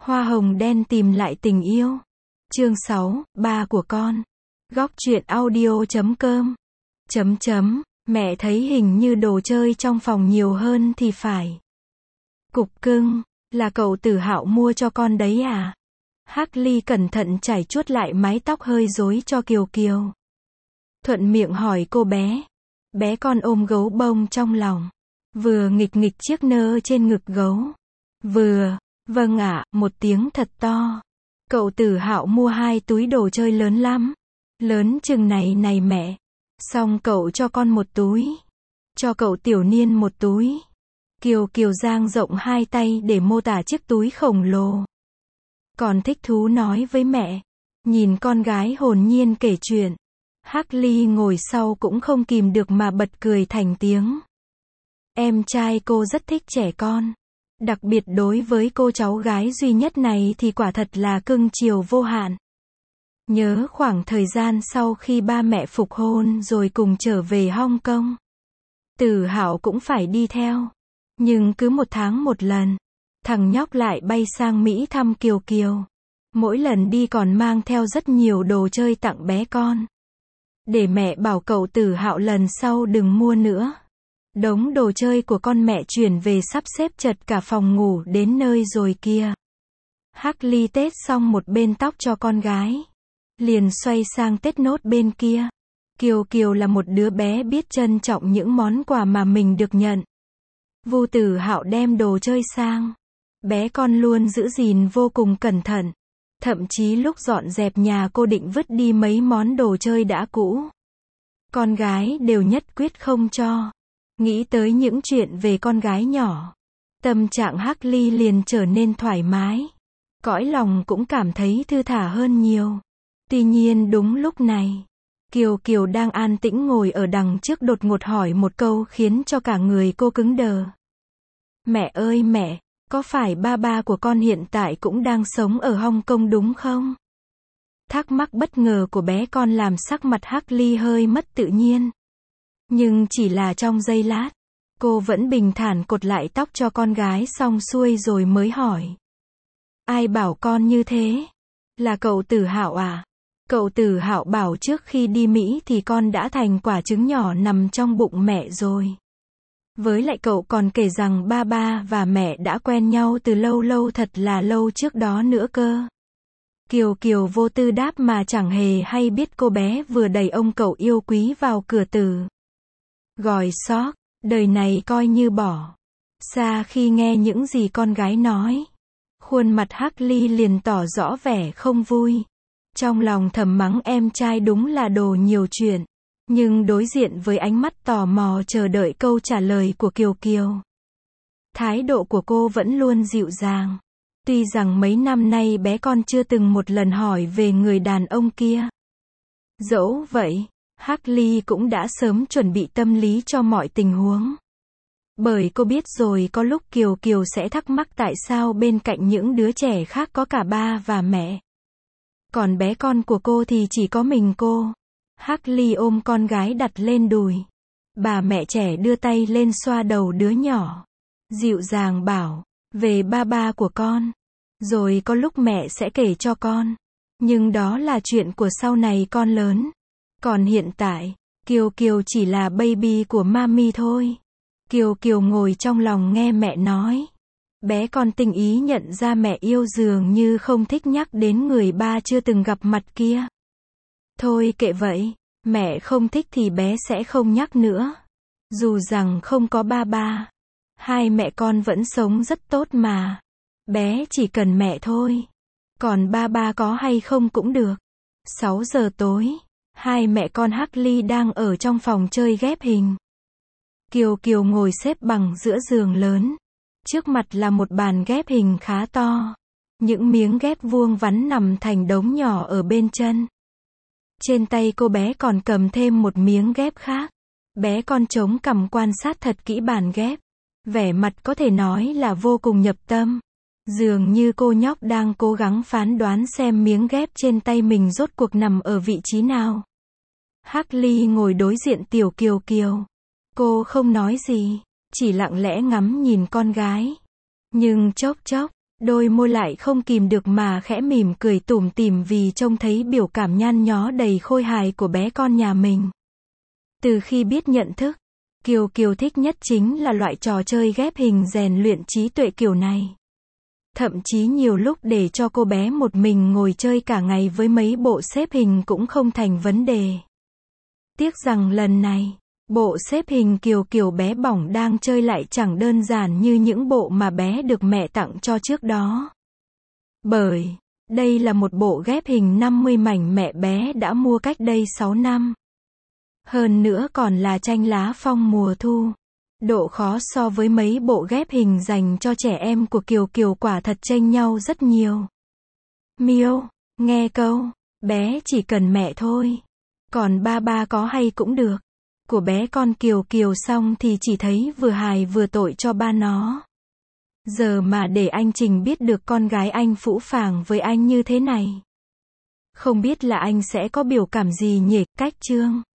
Hoa hồng đen tìm lại tình yêu. Chương 6, ba của con. Góc truyện audio.com. Mẹ thấy hình như đồ chơi trong phòng nhiều hơn thì phải. Cục cưng, là cậu Tử Hạo mua cho con đấy à? Hắc Ly cẩn thận chải chuốt lại mái tóc hơi rối cho Kiều Kiều. Thuận miệng hỏi cô bé. Bé con ôm gấu bông trong lòng. Vừa nghịch nghịch chiếc nơ trên ngực gấu. Vừa, vâng ạ, một tiếng thật to. Cậu Tử Hạo mua 2 túi đồ chơi lớn lắm. Lớn chừng này này mẹ. Xong cậu cho con 1 túi. Cho cậu Tiểu Niên 1 túi. Kiều Kiều dang rộng 2 tay để mô tả chiếc túi khổng lồ. Còn thích thú nói với mẹ. Nhìn con gái hồn nhiên kể chuyện. Hắc Ly ngồi sau cũng không kìm được mà bật cười thành tiếng. Em trai cô rất thích trẻ con. Đặc biệt đối với cô cháu gái duy nhất này thì quả thật là cưng chiều vô hạn. Nhớ khoảng thời gian sau khi ba mẹ phục hôn rồi cùng trở về Hong Kong. Tử Hạo cũng phải đi theo. Nhưng cứ 1 tháng 1 lần, thằng nhóc lại bay sang Mỹ thăm Kiều Kiều. Mỗi lần đi còn mang theo rất nhiều đồ chơi tặng bé con. Để mẹ bảo cậu Tử Hạo lần sau đừng mua nữa. Đống đồ chơi của con mẹ chuyển về sắp xếp chật cả phòng ngủ đến nơi rồi kia. Hắc Ly tết xong một bên tóc cho con gái. Liền xoay sang tết nốt bên kia. Kiều Kiều là một đứa bé biết trân trọng những món quà mà mình được nhận. Vu Tử Hạo đem đồ chơi sang. Bé con luôn giữ gìn vô cùng cẩn thận. Thậm chí lúc dọn dẹp nhà cô định vứt đi mấy món đồ chơi đã cũ. Con gái đều nhất quyết không cho. Nghĩ tới những chuyện về con gái nhỏ. Tâm trạng Hắc Ly liền trở nên thoải mái. Cõi lòng cũng cảm thấy thư thả hơn nhiều. Tuy nhiên đúng lúc này, Kiều Kiều đang an tĩnh ngồi ở đằng trước đột ngột hỏi một câu khiến cho cả người cô cứng đờ. Mẹ ơi mẹ, có phải ba của con hiện tại cũng đang sống ở Hong Kong đúng không? Thắc mắc bất ngờ của bé con làm sắc mặt Hắc Ly hơi mất tự nhiên. Nhưng chỉ là trong giây lát, cô vẫn bình thản cột lại tóc cho con gái xong xuôi rồi mới hỏi. Ai bảo con như thế? Là cậu Tử Hạo à? Cậu Tử Hạo bảo trước khi đi Mỹ thì con đã thành quả trứng nhỏ nằm trong bụng mẹ rồi. Với lại cậu còn kể rằng ba và mẹ đã quen nhau từ lâu thật là lâu trước đó nữa cơ. Kiều Kiều vô tư đáp mà chẳng hề hay biết cô bé vừa đẩy ông cậu yêu quý vào cửa tử. Gòi xót, đời này coi như bỏ. Xa khi nghe những gì con gái nói. Khuôn mặt Hắc Ly liền tỏ rõ vẻ không vui. Trong lòng thầm mắng em trai đúng là đồ nhiều chuyện. Nhưng đối diện với ánh mắt tò mò chờ đợi câu trả lời của Kiều Kiều. Thái độ của cô vẫn luôn dịu dàng. Tuy rằng mấy năm nay bé con chưa từng một lần hỏi về người đàn ông kia. Dẫu vậy, Hắc Ly cũng đã sớm chuẩn bị tâm lý cho mọi tình huống. Bởi cô biết rồi có lúc Kiều Kiều sẽ thắc mắc tại sao bên cạnh những đứa trẻ khác có cả ba và mẹ. Còn bé con của cô thì chỉ có mình cô. Hắc Ly ôm con gái đặt lên đùi. Bà mẹ trẻ đưa tay lên xoa đầu đứa nhỏ. Dịu dàng bảo, về ba của con. Rồi có lúc mẹ sẽ kể cho con. Nhưng đó là chuyện của sau này con lớn. Còn hiện tại, Kiều Kiều chỉ là baby của mami thôi. Kiều Kiều ngồi trong lòng nghe mẹ nói. Bé con tinh ý nhận ra mẹ yêu dường như không thích nhắc đến người ba chưa từng gặp mặt kia. Thôi kệ vậy, mẹ không thích thì bé sẽ không nhắc nữa. Dù rằng không có ba, hai mẹ con vẫn sống rất tốt mà. Bé chỉ cần mẹ thôi. Còn ba có hay không cũng được. 6 giờ tối, hai mẹ con Hắc Ly đang ở trong phòng chơi ghép hình. Kiều Kiều ngồi xếp bằng giữa giường lớn. Trước mặt là một bàn ghép hình khá to. Những miếng ghép vuông vắn nằm thành đống nhỏ ở bên chân. Trên tay cô bé còn cầm thêm một miếng ghép khác. Bé con chống cằm quan sát thật kỹ bàn ghép. Vẻ mặt có thể nói là vô cùng nhập tâm. Dường như cô nhóc đang cố gắng phán đoán xem miếng ghép trên tay mình rốt cuộc nằm ở vị trí nào. Hắc Ly ngồi đối diện tiểu Kiều Kiều. Cô không nói gì, chỉ lặng lẽ ngắm nhìn con gái. Nhưng chốc chốc, Đôi môi lại không kìm được mà khẽ mỉm cười tủm tỉm vì trông thấy biểu cảm nhăn nhó đầy khôi hài của bé con nhà mình. Từ khi biết nhận thức, Kiều Kiều thích nhất chính là loại trò chơi ghép hình rèn luyện trí tuệ kiểu này. Thậm chí nhiều lúc để cho cô bé một mình ngồi chơi cả ngày với mấy bộ xếp hình cũng không thành vấn đề. Tiếc rằng lần này, bộ xếp hình Kiều Kiều bé bỏng đang chơi lại chẳng đơn giản như những bộ mà bé được mẹ tặng cho trước đó. Bởi, đây là một bộ ghép hình 50 mảnh mẹ bé đã mua cách đây 6 năm. Hơn nữa còn là tranh lá phong mùa thu. Độ khó so với mấy bộ ghép hình dành cho trẻ em của Kiều Kiều quả thật chênh nhau rất nhiều. Miêu, nghe câu, bé chỉ cần mẹ thôi. Còn ba có hay cũng được. Của bé con Kiều Kiều xong thì chỉ thấy vừa hài vừa tội cho ba nó. Giờ mà để anh Trình biết được con gái anh phũ phàng với anh như thế này. Không biết là anh sẽ có biểu cảm gì nhỉ, cách chương.